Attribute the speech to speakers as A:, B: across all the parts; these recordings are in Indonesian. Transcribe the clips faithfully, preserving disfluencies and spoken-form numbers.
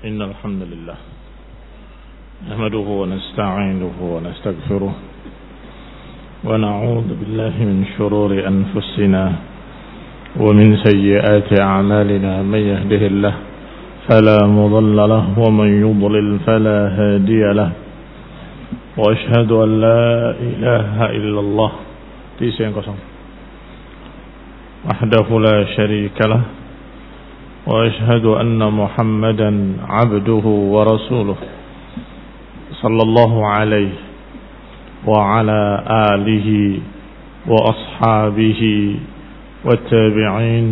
A: إن الحمد لله نحمده ونستعينه ونستغفره ونعوذ بالله من شرور أنفسنا ومن سيئات أعمالنا من يهده الله فلا مضل له ومن يضلل فلا هادي له وأشهد أن لا إله إلا الله وحده لا شريك له وأشهد أن محمدا عبده ورسوله صلى الله عليه وعلى آله وأصحابه والتابعين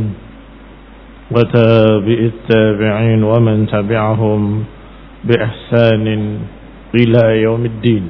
A: وتابع التابعين ومن تبعهم بإحسان إلى يوم الدين.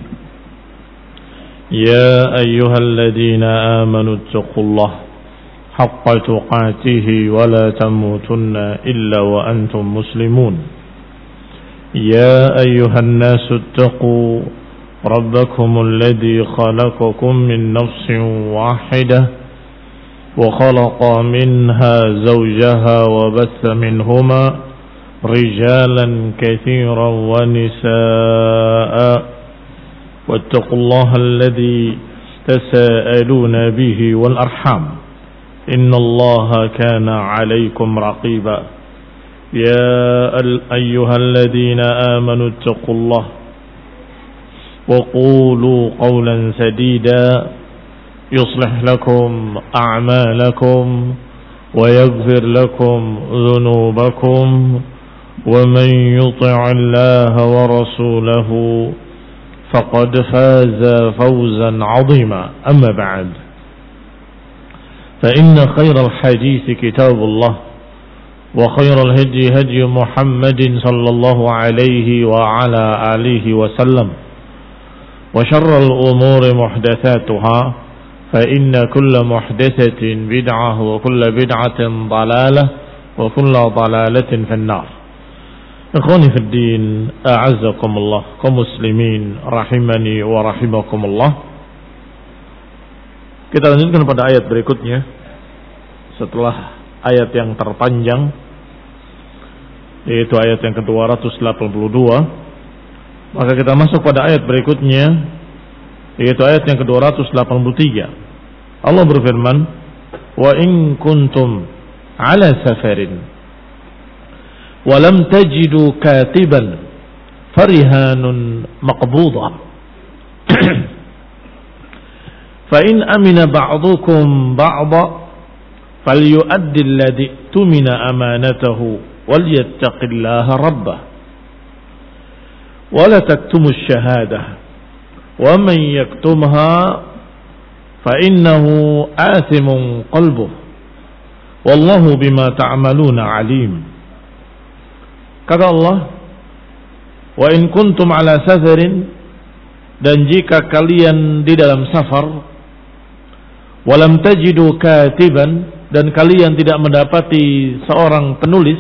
A: يا أيها الذين آمنوا اتقوا الله حق تقاته ولا تموتن إلا وأنتم مسلمون. يا أيها الناس اتقوا ربكم الذي خلقكم من نفس واحدة وخلق منها زوجها وبث منهما رجالا كثيرا ونساء واتقوا الله الذي تساءلون به والأرحام إن الله كان عليكم رقيبا. يا أيها الذين آمنوا اتقوا الله وقولوا قولا سديدا يصلح لكم أعمالكم ويغفر لكم ذنوبكم ومن يطع الله ورسوله فقد فاز فوزا عظيما. أما بعد فإن خير الحديث كتاب الله وخير الهدي هدي محمد صلى الله عليه وعلى آله وسلم وشر الأمور محدثاتها فإن كل محدثة بدعة وكل بدعة ضلالة وكل ضلالة في النار. إخواني في الدين أعزكم الله كمسلمين رحمني ورحمكم الله. Kita lanjutkan pada ayat berikutnya setelah ayat yang terpanjang, yaitu ayat yang ke dua ratus delapan puluh dua. Maka kita masuk pada ayat berikutnya, yaitu ayat yang ke dua ratus delapan puluh tiga. Allah berfirman, "Wa in kuntum ala safarin wa lam tajidu katiban farihanun maqbudah." فإن أمن بعضكم بعضا فليؤدي الذي اؤتمن أمانته وليتق الله ربه ولا تكتموا الشهادة ومن يكتمها فإنه آثم قلبه والله بما تعملون عليم. Kata Allah, wa in kuntum ala safarin, dan jika kalian di dalam safar, walam tajidu katiban, dan kalian tidak mendapati seorang penulis,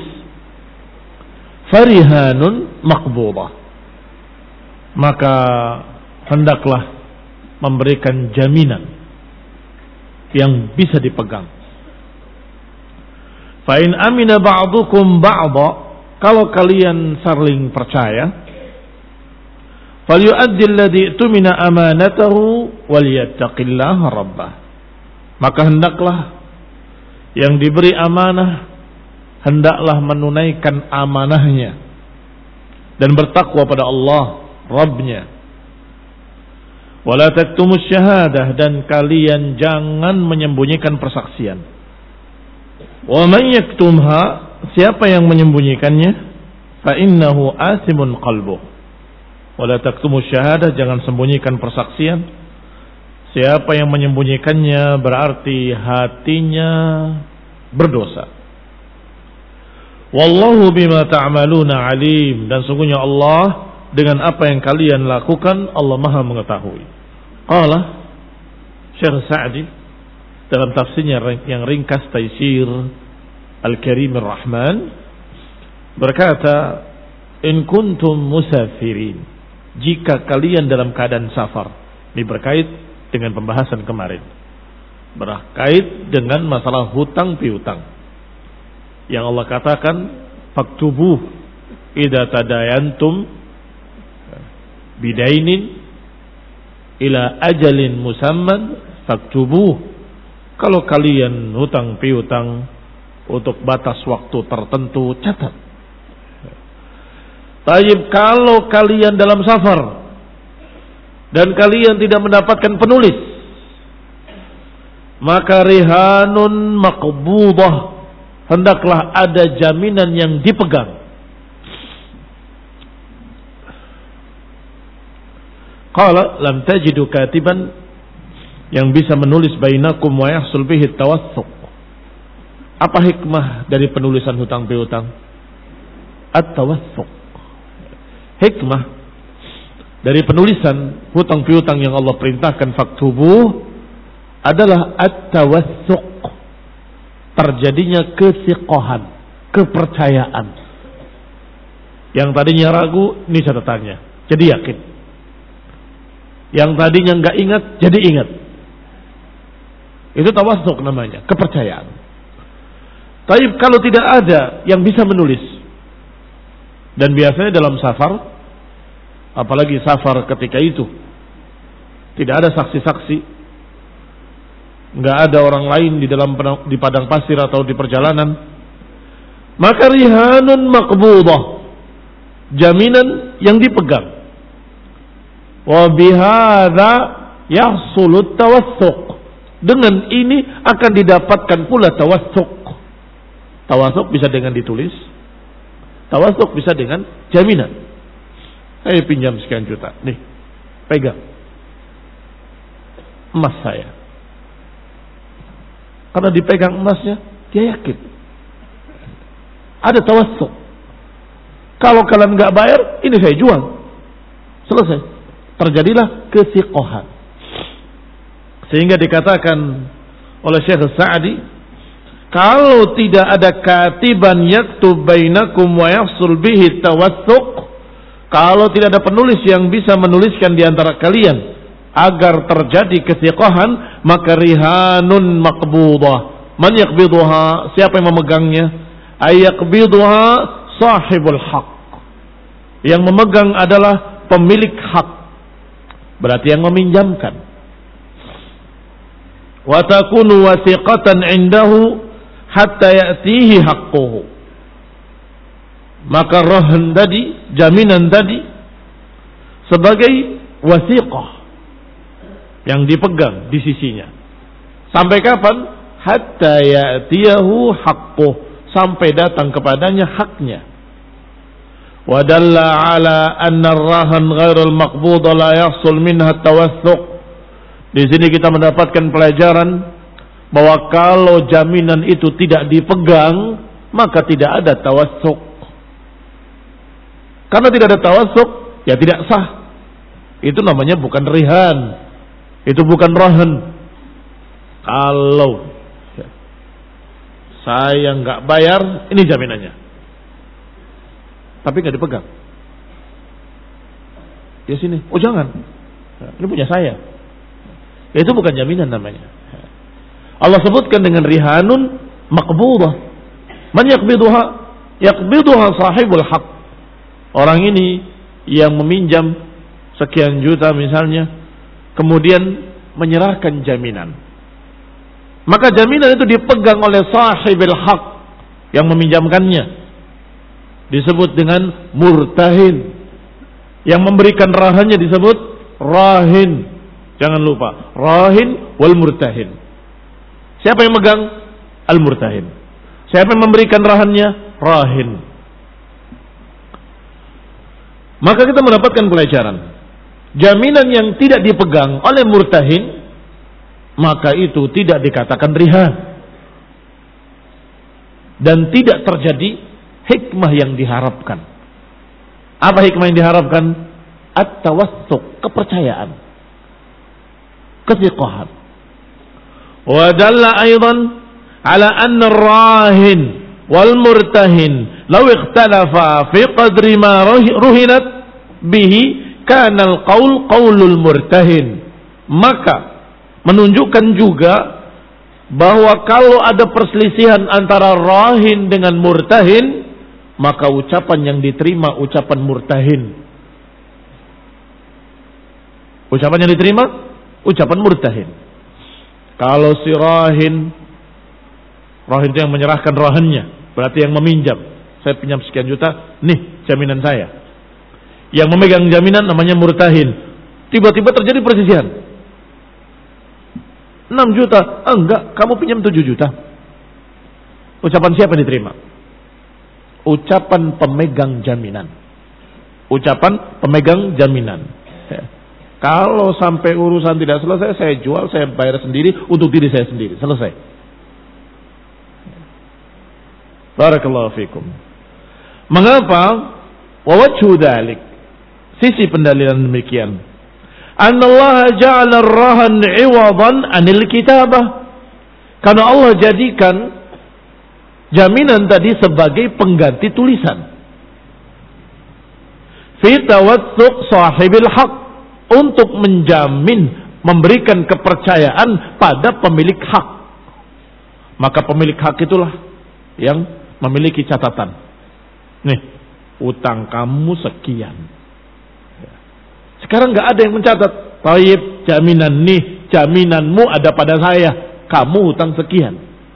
A: farihanun maqbudah, maka hendaklah memberikan jaminan yang bisa dipegang. Fa in amina ba'dukum ba'dha, kalau kalian saling percaya, falyu'addi alladhi tumina amanatahu walyattaqillaha rabbah, maka hendaklah yang diberi amanah hendaklah menunaikan amanahnya dan bertakwa pada Allah Rabbnya. Wala taktumus syahadah, dan kalian jangan menyembunyikan persaksian. Wa man yaktumha, siapa yang menyembunyikannya, fa innahu asimun qalbuh. Wala taktumus syahadah, jangan sembunyikan persaksian. Siapa yang menyembunyikannya berarti hatinya berdosa. Wallahu bima ta'maluna alim, dan sungguhnya Allah dengan apa yang kalian lakukan Allah Maha mengetahui. Qala Syekh Sa'di dalam tafsirnya yang ringkas Taisir Al-Karim Ar-Rahman berkata, in kuntum musafirin, jika kalian dalam keadaan safar. Ini berkait dengan pembahasan kemarin, berkait dengan masalah hutang piutang yang Allah katakan faktubuh idza tadayantum bidainin ila ajalin musamman faktubuh. Kalau kalian hutang piutang untuk batas waktu tertentu, catat. Tayyib, kalau kalian dalam safar dan kalian tidak mendapatkan penulis, maka rihanun maqbudah, hendaklah ada jaminan yang dipegang. Qala lam tajidu katiban, yang bisa menulis bainakum wa yahsul bihi tawassuq. Apa hikmah dari penulisan hutang piutang? At-tawassuq. Hikmah dari penulisan hutang piutang yang Allah perintahkan faktubuh adalah at-tawassuq, terjadinya kesiqohan, kepercayaan. Yang tadinya ragu, ini catatannya, jadi yakin. Yang tadinya nggak ingat, jadi ingat. Itu tawassuq namanya, kepercayaan. Tapi kalau tidak ada yang bisa menulis, dan biasanya dalam safar, apalagi safar ketika itu tidak ada saksi-saksi, nggak ada orang lain di dalam di padang pasir atau di perjalanan, maka rihanun maqbudah, jaminan yang dipegang. Wa bihadza yahsulut tawassuq, dengan ini akan didapatkan pula tawassuq. Tawassuq bisa dengan ditulis, tawassuq bisa dengan jaminan. Saya pinjam sekian juta, nih pegang emas saya. Karena dipegang emasnya, dia yakin ada tawassuq. Kalau kalian nggak bayar, ini saya jual, selesai. Terjadilah kesiqohan. Sehingga dikatakan oleh Syekh Sa'di, kalau tidak ada katiban yaktub bainakum wa yahsul bihi tawassuq, kalau tidak ada penulis yang bisa menuliskan di antara kalian agar terjadi kesiqohan, maka rihanun maqbudah. Man yaqbiduha, siapa yang memegangnya? Ay yaqbiduha sahibul haq. Yang memegang adalah pemilik hak, berarti yang meminjamkan. Wa takunu wasiqatan indahu hatta ya'tihi haqquhu. Maka rahan tadi, jaminan tadi, sebagai wasiqah yang dipegang di sisinya. Sampai kapan? Hatta ya'tiyahu haqquh, sampai datang kepadanya haknya. Wa dalla ala anna ar-rahan ghairul maqbud la yahsul minha tawassuq. Di sini kita mendapatkan pelajaran bahwa kalau jaminan itu tidak dipegang, maka tidak ada tawassuq. Karena tidak ada tawassuq, ya tidak sah. Itu namanya bukan rihan, itu bukan rahan. Kalau saya nggak bayar, ini jaminannya, tapi nggak dipegang. Ya sini, oh jangan, ini punya saya. Ya, itu bukan jaminan namanya. Allah sebutkan dengan rihanun maqbudah. Man yaqbiduha, yaqbiduha sahibul haq. Orang ini yang meminjam sekian juta misalnya, kemudian menyerahkan jaminan. Maka jaminan itu dipegang oleh sahibul haq yang meminjamkannya. Disebut dengan murtahin. Yang memberikan rahannya disebut rahin. Jangan lupa, rahin wal murtahin. Siapa yang megang? Al-murtahin. Siapa yang memberikan rahannya? Rahin. Maka kita mendapatkan pelajaran. Jaminan yang tidak dipegang oleh murtahin, maka itu tidak dikatakan rihan. Dan tidak terjadi hikmah yang diharapkan. Apa hikmah yang diharapkan? At-tawassuq, kepercayaan, kesiqahan. Wa dalla aidan ala anna ar-rahin wal murtahin law ikhtalafa fi qadri ma ruhinat bihi kana al-qaul qaulul murtahin. Maka menunjukkan juga bahwa kalau ada perselisihan antara rahin dengan murtahin, maka ucapan yang diterima ucapan murtahin. Ucapan yang diterima ucapan murtahin. Kalau si rahin, rahin itu yang menyerahkan rahannya, berarti yang meminjam. Saya pinjam sekian juta, nih jaminan saya. Yang memegang jaminan namanya murtahin. Tiba-tiba terjadi perselisihan. enam juta, ah, enggak, kamu pinjam tujuh juta. Ucapan siapa yang diterima? Ucapan pemegang jaminan. Ucapan pemegang jaminan. Ya. Kalau sampai urusan tidak selesai, saya jual, saya bayar sendiri untuk diri saya sendiri. Selesai. Barakallahu fikum. Mengapa? Wa wajhu dzalik. Sisi pendalilan demikian. Anallaha ja'ala ar-rahan 'iwadan 'anil kitabah. Karena Allah jadikan jaminan tadi sebagai pengganti tulisan. Fi tawatsuq sahibil haq, untuk menjamin, memberikan kepercayaan pada pemilik hak. Maka pemilik hak itulah yang memiliki catatan. Nih, utang kamu sekian. Sekarang nggak ada yang mencatat. Taib, jaminan nih, jaminanmu ada pada saya. Kamu utang sekian.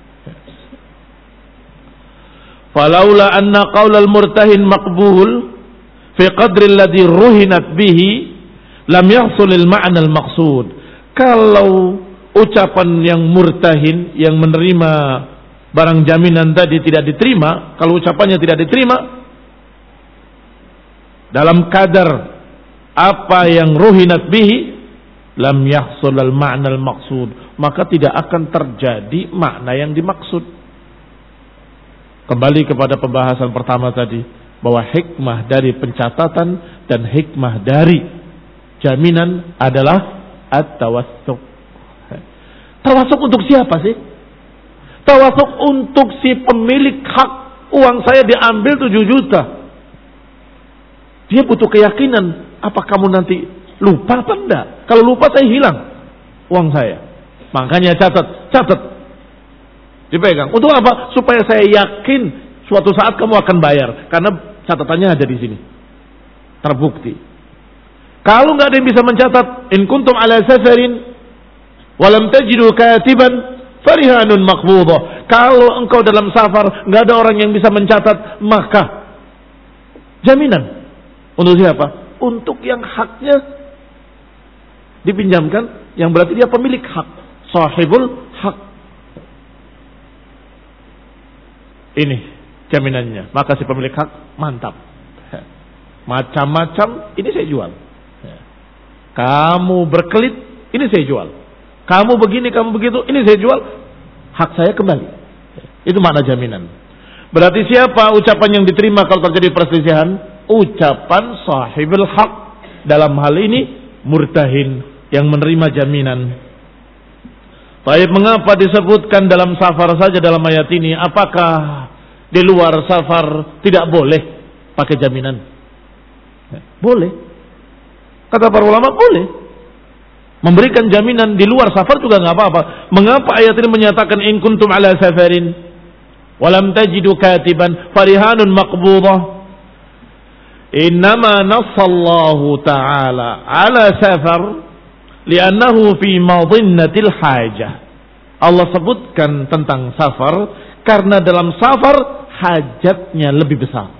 A: Falaula anna qaulal murtahin maqbul fi qadri alladhi ruhinat bihi lam yahsulil ma'na al-maqsud. Kalau ucapan yang murtahin, yang menerima barang jaminan tadi tidak diterima, kalau ucapannya tidak diterima dalam kadar apa yang ruhinat bihi, lam yahsulil ma'na al-maqsud, maka tidak akan terjadi makna yang dimaksud. Kembali kepada pembahasan pertama tadi, bahwa hikmah dari pencatatan dan hikmah dari jaminan adalah at-tawassuk. Tawassuk untuk siapa sih? Tawassuk untuk si pemilik hak. Uang saya diambil tujuh juta. Dia butuh keyakinan. Apa kamu nanti lupa apa enggak? Kalau lupa saya hilang uang saya. Makanya catat, catat. Dipegang. Untuk apa? Supaya saya yakin suatu saat kamu akan bayar. Karena catatannya ada di sini. Terbukti. Kalau nggak ada yang bisa mencatat, in kuntum ala safarin walam tajidu katiban farihanun maqbudah. Kalau engkau dalam safar nggak ada orang yang bisa mencatat, maka jaminan untuk siapa? Untuk yang haknya dipinjamkan, yang berarti dia pemilik hak, sahibul hak. Ini jaminannya. Maka si pemilik hak mantap. Macam-macam ini saya jual. Kamu berkelit, ini saya jual. Kamu begini, kamu begitu, ini saya jual. Hak saya kembali. Itu makna jaminan. Berarti siapa ucapan yang diterima kalau terjadi perselisihan? Ucapan sahibul hak. Dalam hal ini murtahin, yang menerima jaminan. Baik, mengapa disebutkan dalam safar saja dalam ayat ini? Apakah di luar safar tidak boleh pakai jaminan? Boleh. Kata para ulama boleh. Memberikan jaminan di luar safar juga nggak apa-apa. Mengapa ayat ini menyatakan in kuntum ala safarin walam tajidu katiban farihanun maqbudah? Innama nassallahu ta'ala ala safar li'annahu fi madinnatil hajah. Allah sebutkan tentang safar karena dalam safar hajatnya lebih besar.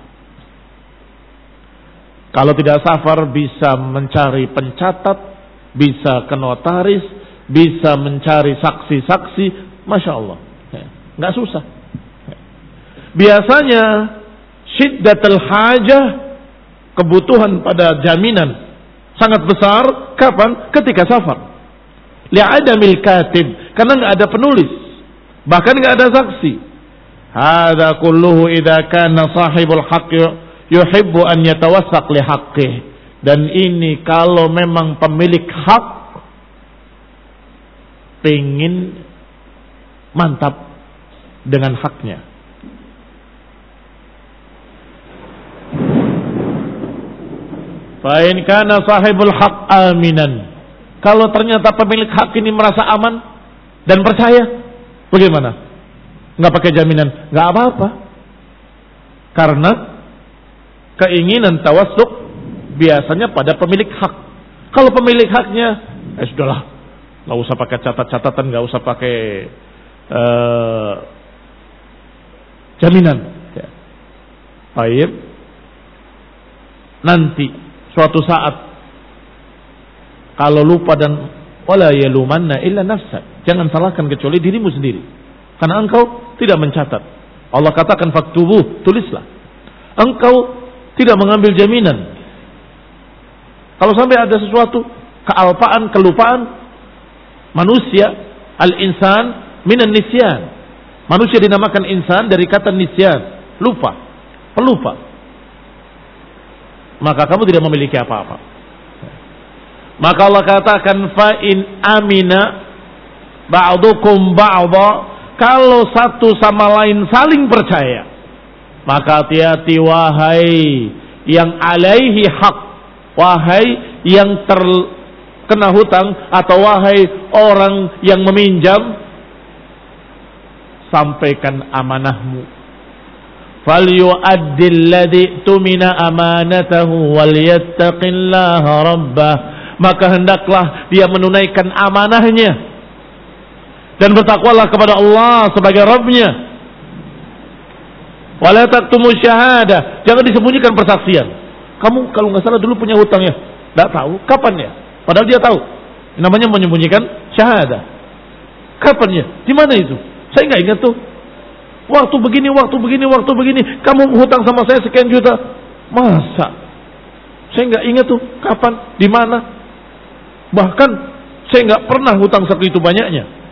A: Kalau tidak safar bisa mencari pencatat, bisa ke notaris, bisa mencari saksi-saksi, masya Allah, nggak susah. Biasanya syiddatul hajah, kebutuhan pada jaminan sangat besar. Kapan? Ketika safar. Li'adamil katib, karena nggak ada penulis, bahkan nggak ada saksi. Hada kulluhu idza kana sahibul haqq yuhibbu an yatawassaq li haqqih. Dan ini kalau memang pemilik hak pengin mantap dengan haknya. Fa in kana sahibul haq aminan. Kalau ternyata pemilik hak ini merasa aman dan percaya, bagaimana? Enggak pakai jaminan, enggak apa-apa. Karena keinginan tawassuk biasanya pada pemilik hak. Kalau pemilik haknya, eh sudahlah, nggak usah pakai catat-catatan, nggak usah pakai uh, jaminan. Ya. Baik. Nanti suatu saat kalau lupa dan wala yalumanna illa nafsak, jangan salahkan kecuali dirimu sendiri, karena engkau tidak mencatat. Allah katakan faktubuh, tulislah. Engkau tidak mengambil jaminan. Kalau sampai ada sesuatu kealpaan, kelupaan, manusia al-insan minan nisyan. Manusia dinamakan insan dari kata nisyan, lupa, pelupa. Maka kamu tidak memiliki apa-apa. Maka Allah katakan fa in amina ba'dukum ba'dha, kalau satu sama lain saling percaya, maka hati-hati wahai yang alaihi hak, wahai yang terkena hutang, atau wahai orang yang meminjam, sampaikan amanahmu. Falyu'addil ladzi tumina amanatahu walyattaqillaha rabbah, maka hendaklah dia menunaikan amanahnya dan bertakwalah kepada Allah sebagai Rabbnya. Wala taktumu syahadah, jangan disembunyikan persaksian. Kamu kalau nggak salah dulu punya hutang ya, nggak tahu kapan ya, padahal dia tahu. Namanya menyembunyikan syahadah. Kapan ya? Di mana itu? Saya nggak ingat tuh. Waktu begini, waktu begini, waktu begini, kamu hutang sama saya sekian juta. Masa? Saya nggak ingat tuh kapan, di mana. Bahkan saya nggak pernah hutang segitu banyaknya.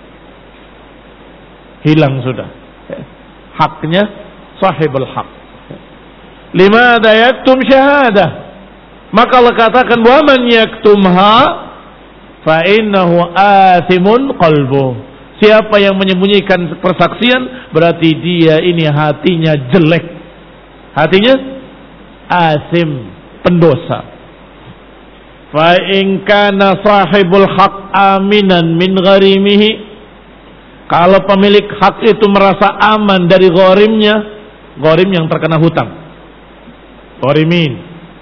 A: Hilang sudah haknya sahibul hak. Limada yaktum syahadah, maka Allah katakan wa man yaktumha fa innahu athimun qalbuh. Siapa yang menyembunyikan persaksian berarti dia ini hatinya jelek, hatinya asim, pendosa. Fa in kana sahibul haq aminan min gharimihi, kalau pemilik hak itu merasa aman dari gharimnya, gharim yang terkena hutang, gharimin,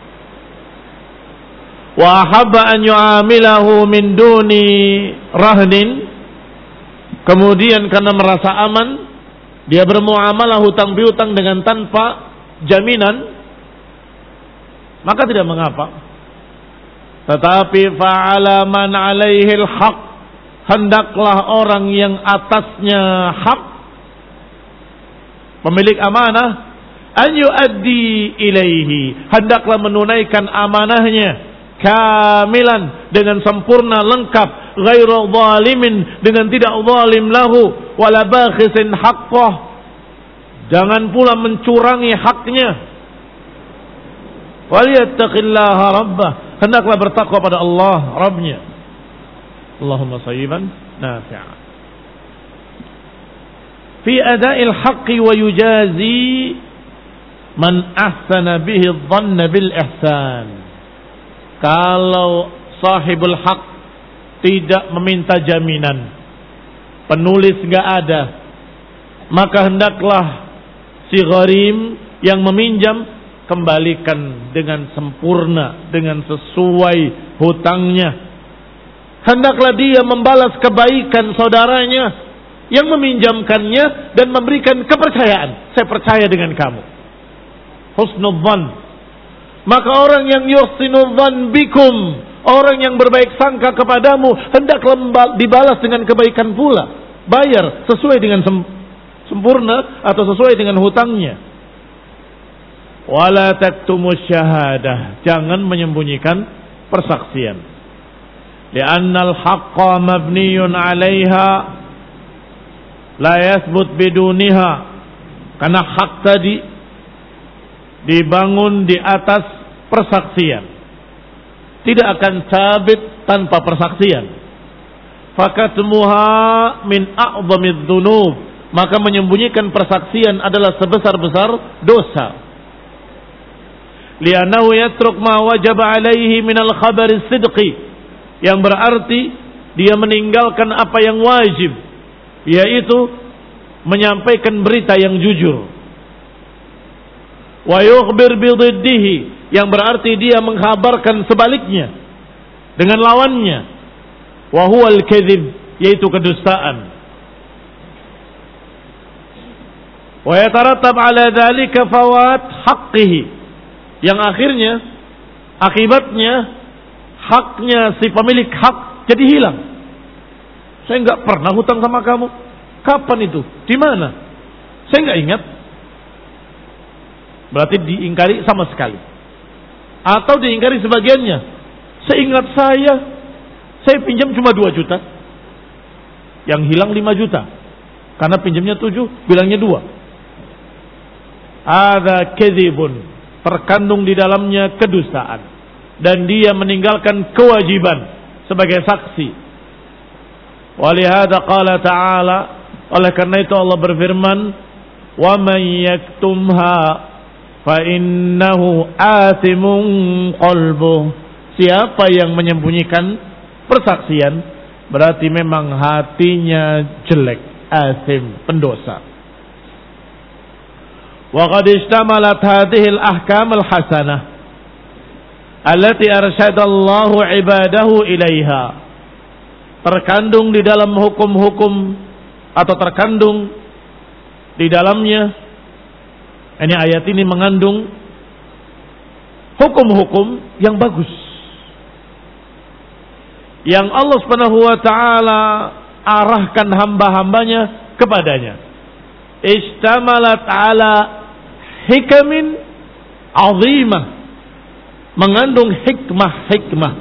A: wa habba an yu'amilahu min duni rahnin, kemudian karena merasa aman dia bermuamalah hutang piutang dengan tanpa jaminan, maka tidak mengapa. Tetapi fa'ala man 'alaihil haq, hendaklah orang yang atasnya hak, pemilik amanah, an yu'addi ilaihi, hendaklah menunaikan amanahnya kamilan, dengan sempurna, lengkap, ghairu zalimin, dengan tidak zalim lahu, wala bakhisin haqqah, jangan pula mencurangi haknya. Waliyattaqillaha rabbah, hendaklah bertakwa pada Allah Rabbnya. Allahumma sayyiban nafi'an fi ada'il haqqi wa yujazi man ahsana bihi dhanna bil ihsan. Kalau sahibul haq tidak meminta jaminan, penulis enggak ada, maka hendaklah si gharim yang meminjam kembalikan dengan sempurna, dengan sesuai hutangnya. Hendaklah dia membalas kebaikan saudaranya yang meminjamkannya dan memberikan kepercayaan. Saya percaya dengan kamu. Husnul dhan. Maka orang yang yuhsinul dhan bikum, orang yang berbaik sangka kepadamu, hendaklah dibalas dengan kebaikan pula. Bayar sesuai dengan sempurna atau sesuai dengan hutangnya. Wala taktumus syahadah, jangan menyembunyikan persaksian. Li'annal haqqa mabniyun 'alaiha la yathbut biduniha, karena hak tadi dibangun di atas persaksian, tidak akan sabit tanpa persaksian. Fakatmuha min a'zamidz dzunub, maka menyembunyikan persaksian adalah sebesar-besar dosa. Li'annahu yatruk ma wajaba 'alaihi minal khabari sidqi, yang berarti dia meninggalkan apa yang wajib, yaitu menyampaikan berita yang jujur. Wa yukhbir bididdihi, yang berarti dia mengkhabarkan sebaliknya dengan lawannya. Wa huwal kadzib, yaitu kedustaan. Wa yatarattab ala dzalika fawat haqqihi, yang akhirnya akibatnya haknya si pemilik hak jadi hilang. Saya enggak pernah hutang sama kamu. Kapan itu? Di mana? Saya enggak ingat. Berarti diingkari sama sekali. Atau diingkari sebagiannya. Seingat saya, saya pinjam cuma dua juta. Yang hilang lima juta. Karena pinjamnya tujuh, bilangnya dua. Ada kedzibun, terkandung di dalamnya kedustaan, dan dia meninggalkan kewajiban sebagai saksi. Walihada qala ta'ala, oleh karena itu Allah berfirman, wa man yaktumha fa innahu athimun qalbuh. Siapa yang menyembunyikan persaksian, berarti memang hatinya jelek, athim, pendosa. وقد اشتملت هذه الأحكام الحسنة التي أرشد الله عباده إليها. Terkandung di dalam hukum-hukum, atau terkandung di dalamnya, ini ayat ini mengandung hukum-hukum yang bagus yang Allah Subhanahu wa taala arahkan hamba-hambanya kepadanya. Ishtamalat ala hikamin azimah, mengandung hikmah-hikmah.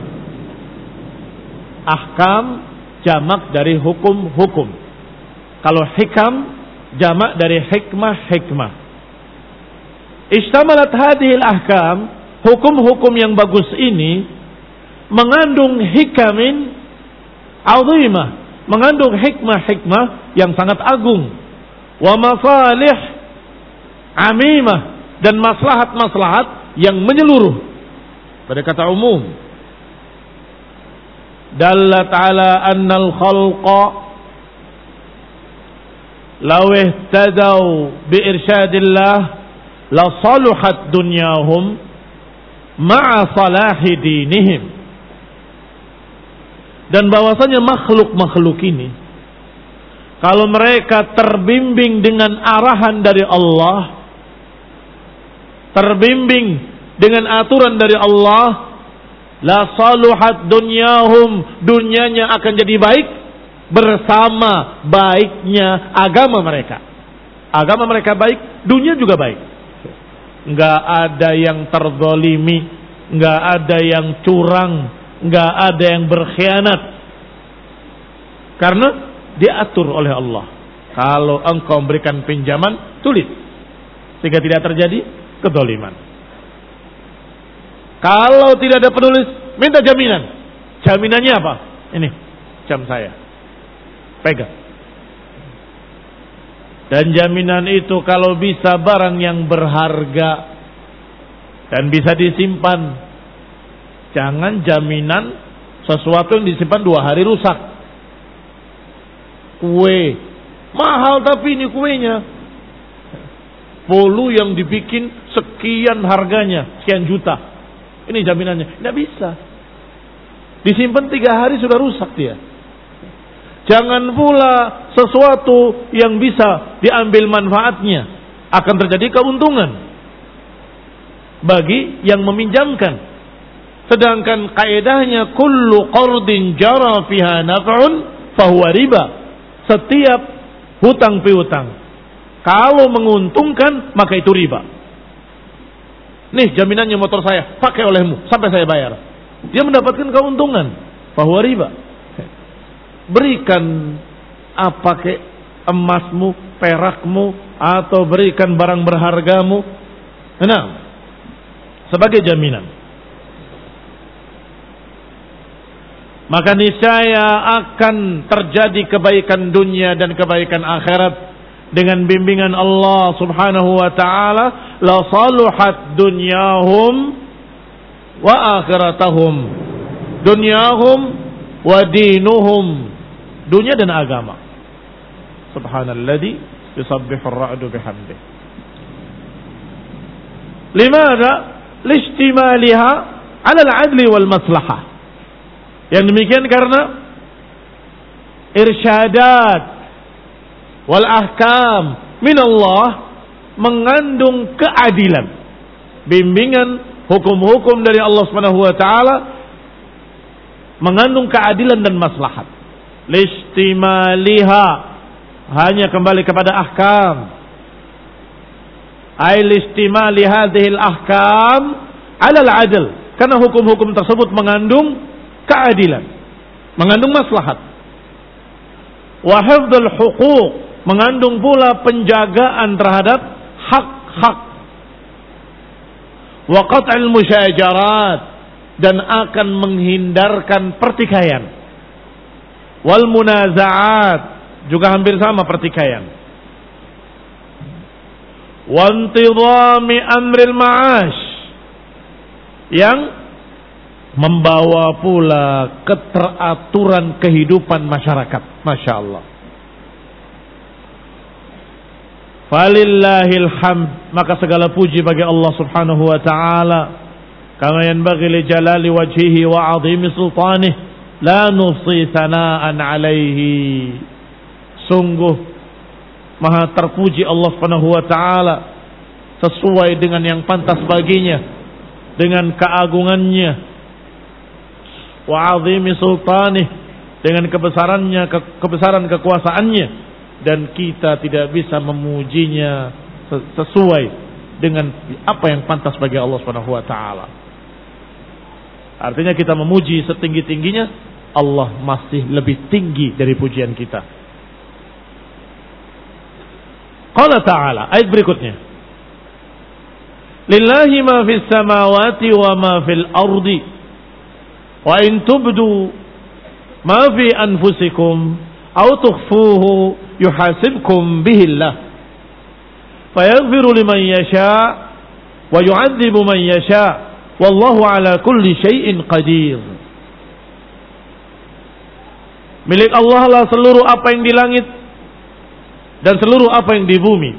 A: Ahkam jamak dari hukum-hukum. Kalau hikam jamak dari hikmah-hikmah. Ishtamalat hadhil ahkam, hukum-hukum yang bagus ini mengandung hikamin azimah, mengandung hikmah-hikmah yang sangat agung. Wa masalih amimah, dan maslahat-maslahat yang menyeluruh. Pada kata umum, dalla ta'ala annal khalqa law ihtadaw bi irsyadillah la saluhat dunyahum ma'a salahi dinihim. Dan bahwasanya makhluk-makhluk ini, kalau mereka terbimbing dengan arahan dari Allah, terbimbing dengan aturan dari Allah, la saluhat dunyahum, dunianya akan jadi baik bersama baiknya agama mereka. Agama mereka baik, dunia juga baik. Enggak ada yang terzalimi, enggak ada yang curang, enggak ada yang berkhianat. Karena diatur oleh Allah. Kalau engkau memberikan pinjaman, tulis, sehingga tidak terjadi kezaliman. Kalau tidak ada penulis, minta jaminan. Jaminannya apa? Ini jam saya, pegang. Dan jaminan itu kalau bisa barang yang berharga dan bisa disimpan. Jangan jaminan sesuatu yang disimpan dua hari rusak. Kue mahal tapi ini kuenya, bolu yang dibikin sekian harganya, sekian juta, ini jaminannya. Tidak bisa disimpan tiga hari sudah rusak dia. Jangan pula sesuatu yang bisa diambil manfaatnya, akan terjadi keuntungan bagi yang meminjamkan. Sedangkan kaidahnya kullu qardin jara fiha naf'un fahuwa riba. Setiap hutang piutang kalau menguntungkan maka itu riba. Nih jaminannya motor saya, pakai olehmu sampai saya bayar. Dia mendapatkan keuntungan, bahwa riba. Berikan apa ke emasmu, perakmu, atau berikan barang berhargamu, nah, sebagai jaminan. Maka niscaya akan terjadi kebaikan dunia dan kebaikan akhirat dengan bimbingan Allah Subhanahu wa taala. La saluhat dunyahum wa akhiratahum, dunyahum wa dinuhum, dunia dan agama. Subhanalladzi yusabbihu ar-ra'du bihamdihi. Limada? Listimaliha 'ala al-'adli wal maslahah. Yang demikian karena irsyadat wal ahkam min Allah mengandung keadilan, bimbingan hukum-hukum dari Allah Subhanahu wa taala mengandung keadilan dan maslahat. Listimaliha, hanya kembali kepada ahkam. Ai listimali hadhil ahkam 'ala al-'adl, karena hukum-hukum tersebut mengandung keadilan, mengandung maslahat. Wa hifdzul huquq, mengandung pula penjagaan terhadap hak-hak. Wa qat'il musyajarat, dan akan menghindarkan pertikaian. Wal munaza'at, juga hampir sama pertikaian. Wa intidhami amril ma'ash, yang membawa pula keteraturan kehidupan masyarakat. Masya Allah. Falillahil hamd, maka segala puji bagi Allah Subhanahu wa taala. Kama yanbaghi li jalali wajhihi wa 'azimi sultanih, la nuhsi sana'an 'alaihi. Sungguh maha terpuji Allah Subhanahu wa taala, sesuai dengan yang pantas baginya, dengan keagungannya, wa 'azimi sultanih, dengan kebesarannya, ke, kebesaran kekuasaannya, dan kita tidak bisa memujinya sesuai dengan apa yang pantas bagi Allah Subhanahu wa taala. Artinya kita memuji setinggi-tingginya, Allah masih lebih tinggi dari pujian kita. Qala ta'ala, ayat berikutnya. Lillahi ma fis samawati wa ma fil ardi. Wa in tubdu ma fi anfusikum aw tukhfuhu yuhasibkum bihi Allah. Fayaghfiru liman yasha wa yu'adzibu man yasha. Wallahu ala kulli syai'in qadir. Milik Allah lah seluruh apa yang di langit dan seluruh apa yang di bumi.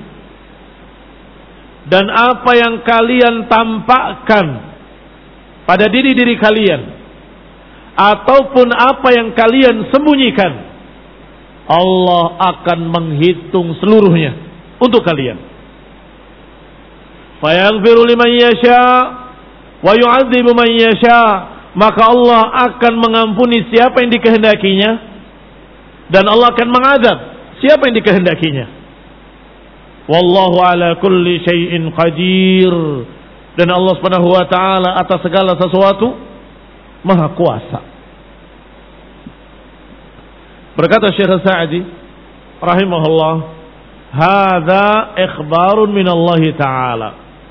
A: Dan apa yang kalian tampakkan pada diri-diri kalian, ataupun apa yang kalian sembunyikan, Allah akan menghitung seluruhnya untuk kalian. Fayaghfiru liman yasha wa yu'adzibu man yasha, maka Allah akan mengampuni siapa yang dikehendakinya, dan Allah akan mengadab siapa yang dikehendakinya. Wallahu ala kulli syai'in qadir, dan Allah Subhanahu wa taala atas segala sesuatu maha kuasa. Berkata Syekh Sa'di rahimahullah, hadza ikhbarun min Allah taala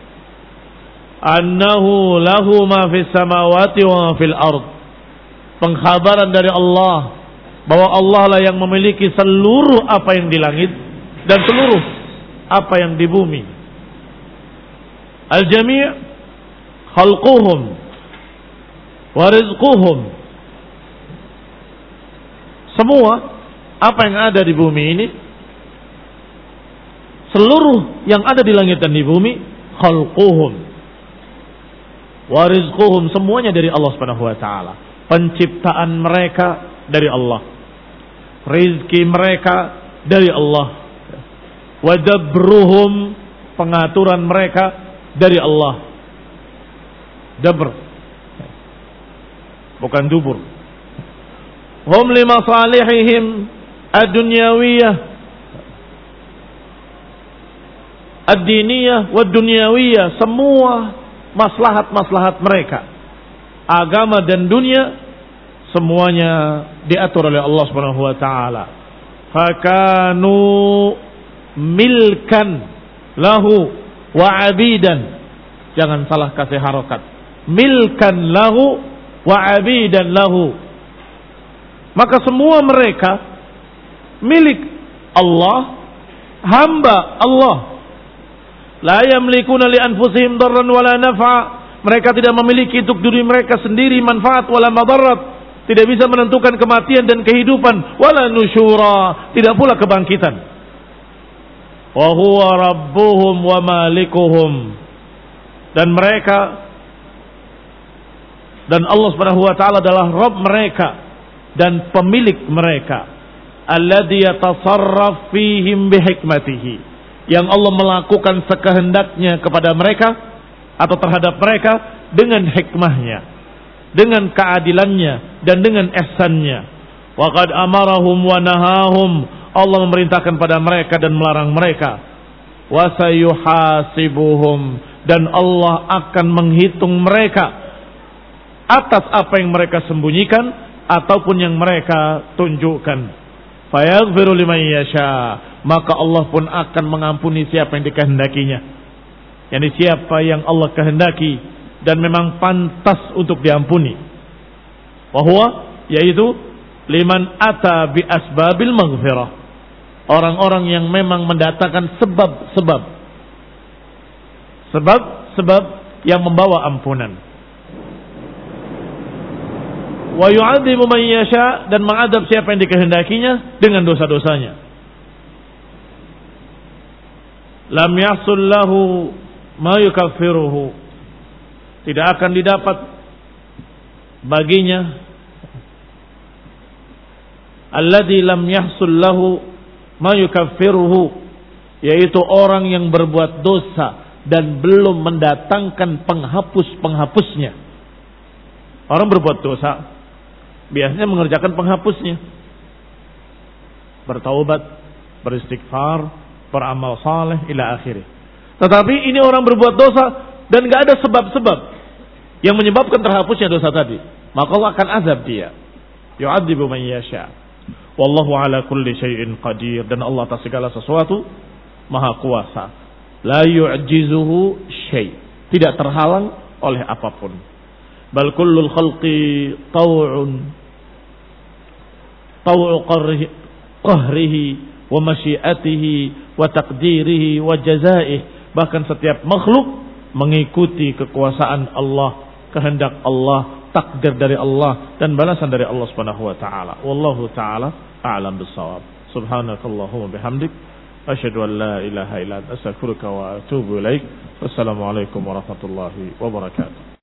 A: annahu lahu ma fis samawati wa ma fil ard. Pengkhabaran dari Allah bahwa Allah lah yang memiliki seluruh apa yang di langit dan seluruh apa yang di bumi. Al-jami' khalquhum wa rizquhum. Semua apa yang ada di bumi ini, seluruh yang ada di langit dan di bumi, khalquhum wa rizquhum, semuanya dari Allah Subhanahu wa taala. Penciptaan mereka dari Allah, rizki mereka dari Allah, wa dabruhum, pengaturan mereka dari Allah. Dabr, bukan dubur. Hum limasalihihim ad-dunyawiyah ad-diniyah wad-dunyawiyah, semua maslahat-maslahat mereka, agama dan dunia, semuanya diatur oleh Allah Subhanahu wa taala. Fakanu milkan lahu wa abidan. Jangan salah kasih harokat. Milkan lahu wa abidan lahu. Maka semua mereka milik Allah, hamba Allah. La yamlikuna li anfusihim darran wala naf'a. Mereka tidak memiliki untuk diri mereka sendiri manfaat wala madarat. Tidak bisa menentukan kematian dan kehidupan. Wala nusyura, tidak pula kebangkitan. Wa huwa rabbuhum wa malikuhum. dan mereka dan Allah Subhanahu wa taala adalah Rabb mereka dan pemilik mereka, alladzi yatasarraf fihim bihikmatihi, yang Allah melakukan sekehendaknya kepada mereka atau terhadap mereka dengan hikmahnya, dengan keadilannya dan dengan ihsannya. Wa qad amarahum wa nahahum, Allah memerintahkan pada mereka dan melarang mereka. Wa sayuhasibuhum, dan Allah akan menghitung mereka atas apa yang mereka sembunyikan ataupun yang mereka tunjukkan. Fayaghfiru liman yasha, maka Allah pun akan mengampuni siapa yang dikehendakinya. Yani siapa yang Allah kehendaki dan memang pantas untuk diampuni. Wa huwa, yaitu liman ata bi asbabil maghfirah, orang-orang yang memang mendatangkan sebab-sebab sebab-sebab yang membawa ampunan. Wa yu'adzibu man yasha, dan mengadab siapa yang dikehendakinya dengan dosa-dosanya. Lam yahsul lahu ma yukaffiruhu, tidak akan didapat baginya alladzi lam yahsul lahu ma yukaffiruhu, yaitu orang yang berbuat dosa dan belum mendatangkan penghapus-penghapusnya. Orang berbuat dosa biasanya mengerjakan penghapusnya, bertaubat, beristighfar, beramal saleh ila akhirih. Tetapi ini orang berbuat dosa dan enggak ada sebab-sebab yang menyebabkan terhapusnya dosa tadi, maka Allah akan azab dia. Yu'adzibu man yasha. Wallahu ala kulli syai'in qadir, dan Allah atas segala sesuatu maha kuasa. La yu'jizuhu syai', tidak terhalang oleh apapun. Bal kullul khalqi taw'un taw'u qahrihi wa masyiatihi wa taqdirihi wa jazaih. Bahkan setiap makhluk mengikuti kekuasaan Allah, kehendak Allah, takdir dari Allah, dan balasan dari Allah Subhanahu wa taala. Wallahu taala a'lam bissawab. Subhanakallahumma bihamdik, asyhadu an la ilaha illa anta, astaghfiruka wa atubu ilaik. Wassalamualaikum warahmatullahi wabarakatuh.